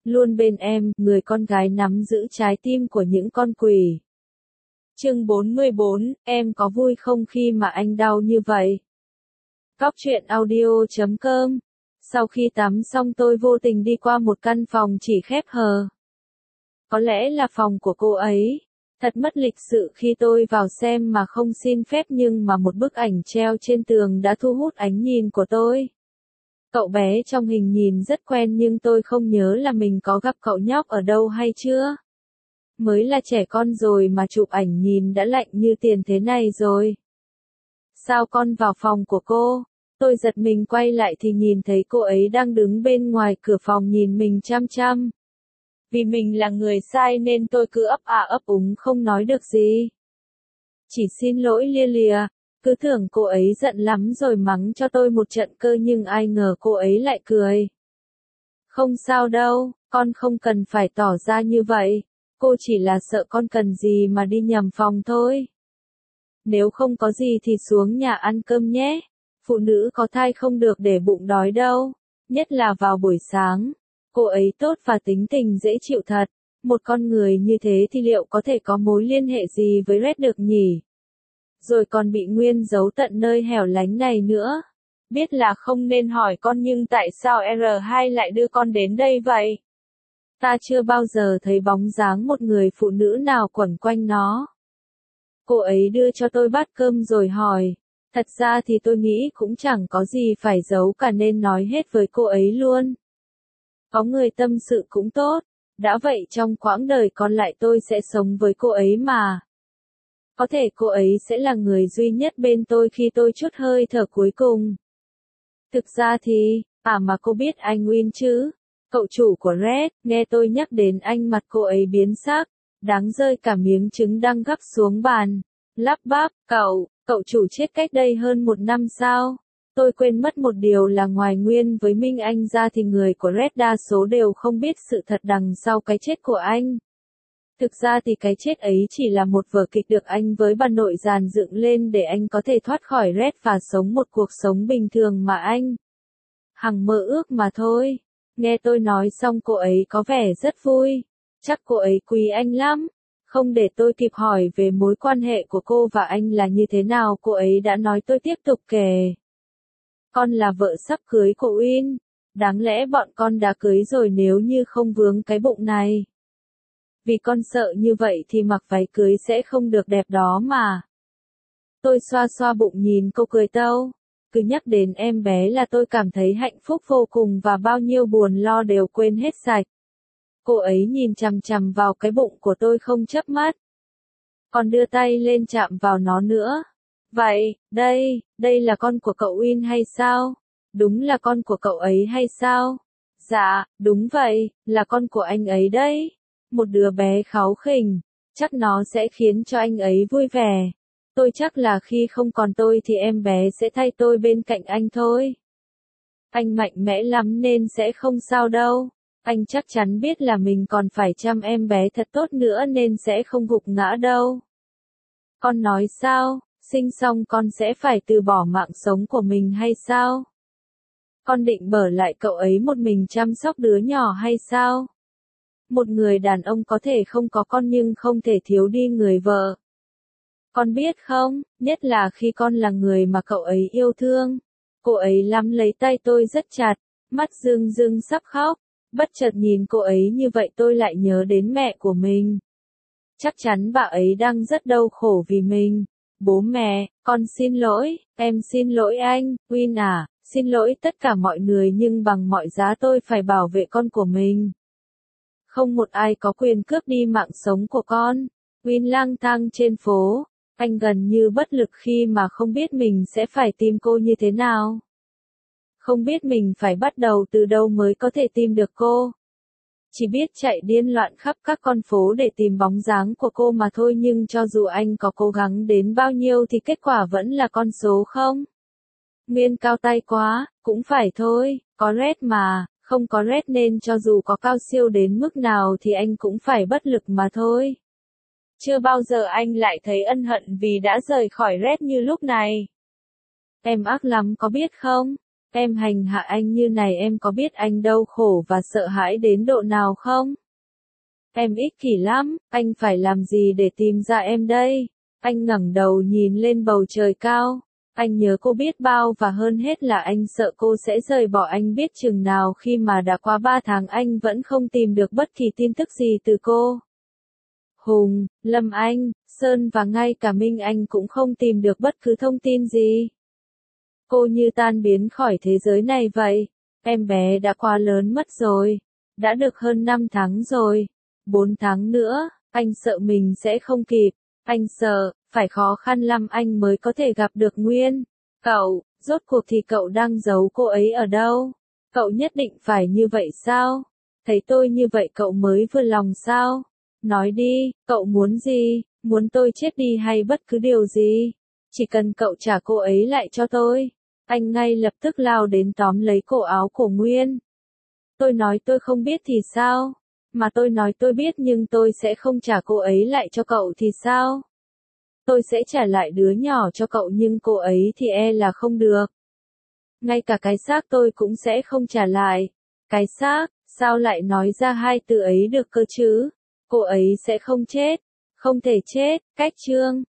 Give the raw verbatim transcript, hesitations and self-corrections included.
luôn bên em, người con gái nắm giữ trái tim của những con quỷ. Chương bốn mươi bốn, em có vui không khi mà anh đau như vậy? Cóc truyện audio chấm com. Sau khi tắm xong tôi vô tình đi qua một căn phòng chỉ khép hờ. Có lẽ là phòng của cô ấy. Thật mất lịch sự khi tôi vào xem mà không xin phép, nhưng mà một bức ảnh treo trên tường đã thu hút ánh nhìn của tôi. Cậu bé trong hình nhìn rất quen nhưng tôi không nhớ là mình có gặp cậu nhóc ở đâu hay chưa. Mới là trẻ con rồi mà chụp ảnh nhìn đã lạnh như tiền thế này rồi. Sao con vào phòng của cô? Tôi giật mình quay lại thì nhìn thấy cô ấy đang đứng bên ngoài cửa phòng nhìn mình chăm chăm. Vì mình là người sai nên tôi cứ ấp à ấp úng không nói được gì. Chỉ xin lỗi lia lìa, cứ tưởng cô ấy giận lắm rồi mắng cho tôi một trận cơ, nhưng ai ngờ cô ấy lại cười. Không sao đâu, con không cần phải tỏ ra như vậy, cô chỉ là sợ con cần gì mà đi nhầm phòng thôi. Nếu không có gì thì xuống nhà ăn cơm nhé, phụ nữ có thai không được để bụng đói đâu, nhất là vào buổi sáng. Cô ấy tốt và tính tình dễ chịu thật, một con người như thế thì liệu có thể có mối liên hệ gì với Red được nhỉ? Rồi còn bị Nguyên giấu tận nơi hẻo lánh này nữa. Biết là không nên hỏi con nhưng tại sao R hai lại đưa con đến đây vậy? Ta chưa bao giờ thấy bóng dáng một người phụ nữ nào quẩn quanh nó. Cô ấy đưa cho tôi bát cơm rồi hỏi. Thật ra thì tôi nghĩ cũng chẳng có gì phải giấu cả nên nói hết với cô ấy luôn. Có người tâm sự cũng tốt, đã vậy trong quãng đời còn lại tôi sẽ sống với cô ấy mà. Có thể cô ấy sẽ là người duy nhất bên tôi khi tôi trút hơi thở cuối cùng. Thực ra thì, à mà cô biết anh Win chứ? Cậu chủ của Red, nghe tôi nhắc đến anh mặt cô ấy biến sắc, đáng rơi cả miếng trứng đang gắp xuống bàn. Lắp bắp, cậu, cậu chủ chết cách đây hơn một năm sao? Tôi quên mất một điều là ngoài Nguyên với Minh Anh ra thì người của Red đa số đều không biết sự thật đằng sau cái chết của anh. Thực ra thì cái chết ấy chỉ là một vở kịch được anh với bà nội dàn dựng lên để anh có thể thoát khỏi Red và sống một cuộc sống bình thường mà anh hằng mơ ước mà thôi. Nghe tôi nói xong cô ấy có vẻ rất vui. Chắc cô ấy quý anh lắm. Không để tôi kịp hỏi về mối quan hệ của cô và anh là như thế nào, cô ấy đã nói tôi tiếp tục kể. Con là vợ sắp cưới của Win. Đáng lẽ bọn con đã cưới rồi nếu như không vướng cái bụng này. Vì con sợ như vậy thì mặc váy cưới sẽ không được đẹp đó mà. Tôi xoa xoa bụng nhìn cô cười tâu. Cứ nhắc đến em bé là tôi cảm thấy hạnh phúc vô cùng và bao nhiêu buồn lo đều quên hết sạch. Cô ấy nhìn chằm chằm vào cái bụng của tôi không chớp mắt. Còn đưa tay lên chạm vào nó nữa. Vậy, đây, đây là con của cậu Win hay sao? Đúng là con của cậu ấy hay sao? Dạ, đúng vậy, là con của anh ấy đấy. Một đứa bé kháu khỉnh, chắc nó sẽ khiến cho anh ấy vui vẻ. Tôi chắc là khi không còn tôi thì em bé sẽ thay tôi bên cạnh anh thôi. Anh mạnh mẽ lắm nên sẽ không sao đâu. Anh chắc chắn biết là mình còn phải chăm em bé thật tốt nữa nên sẽ không gục ngã đâu. Con nói sao, sinh xong con sẽ phải từ bỏ mạng sống của mình hay sao? Con định bỏ lại cậu ấy một mình chăm sóc đứa nhỏ hay sao? Một người đàn ông có thể không có con nhưng không thể thiếu đi người vợ. Con biết không, nhất là khi con là người mà cậu ấy yêu thương. Cô ấy nắm lấy tay tôi rất chặt, mắt rưng rưng sắp khóc. Bất chợt nhìn cô ấy như vậy tôi lại nhớ đến mẹ của mình. Chắc chắn bà ấy đang rất đau khổ vì mình. Bố mẹ, con xin lỗi, em xin lỗi anh, Win à, xin lỗi tất cả mọi người nhưng bằng mọi giá tôi phải bảo vệ con của mình. Không một ai có quyền cướp đi mạng sống của con. Win lang thang trên phố, anh gần như bất lực khi mà không biết mình sẽ phải tìm cô như thế nào. Không biết mình phải bắt đầu từ đâu mới có thể tìm được cô. Chỉ biết chạy điên loạn khắp các con phố để tìm bóng dáng của cô mà thôi, nhưng cho dù anh có cố gắng đến bao nhiêu thì kết quả vẫn là con số không. Nguyên cao tay quá, cũng phải thôi, có Red mà, không có Red nên cho dù có cao siêu đến mức nào thì anh cũng phải bất lực mà thôi. Chưa bao giờ anh lại thấy ân hận vì đã rời khỏi Red như lúc này. Em ác lắm có biết không? Em hành hạ anh như này em có biết anh đau khổ và sợ hãi đến độ nào không? Em ích kỷ lắm, anh phải làm gì để tìm ra em đây? Anh ngẩng đầu nhìn lên bầu trời cao. Anh nhớ cô biết bao và hơn hết là anh sợ cô sẽ rời bỏ anh biết chừng nào khi mà đã qua ba tháng anh vẫn không tìm được bất kỳ tin tức gì từ cô. Hùng, Lâm Anh, Sơn và ngay cả Minh Anh cũng không tìm được bất cứ thông tin gì. Cô như tan biến khỏi thế giới này vậy. Em bé đã quá lớn mất rồi. Đã được hơn năm tháng rồi. bốn tháng nữa, anh sợ mình sẽ không kịp. Anh sợ, phải khó khăn lắm anh mới có thể gặp được Nguyên. Cậu, rốt cuộc thì cậu đang giấu cô ấy ở đâu? Cậu nhất định phải như vậy sao? Thấy tôi như vậy cậu mới vừa lòng sao? Nói đi, cậu muốn gì? Muốn tôi chết đi hay bất cứ điều gì? Chỉ cần cậu trả cô ấy lại cho tôi. Anh ngay lập tức lao đến tóm lấy cổ áo của Nguyên. Tôi nói tôi không biết thì sao? Mà tôi nói tôi biết nhưng tôi sẽ không trả cô ấy lại cho cậu thì sao? Tôi sẽ trả lại đứa nhỏ cho cậu nhưng cô ấy thì e là không được. Ngay cả cái xác tôi cũng sẽ không trả lại. Cái xác, sao lại nói ra hai từ ấy được cơ chứ? Cô ấy sẽ không chết. Không thể chết, cách chương.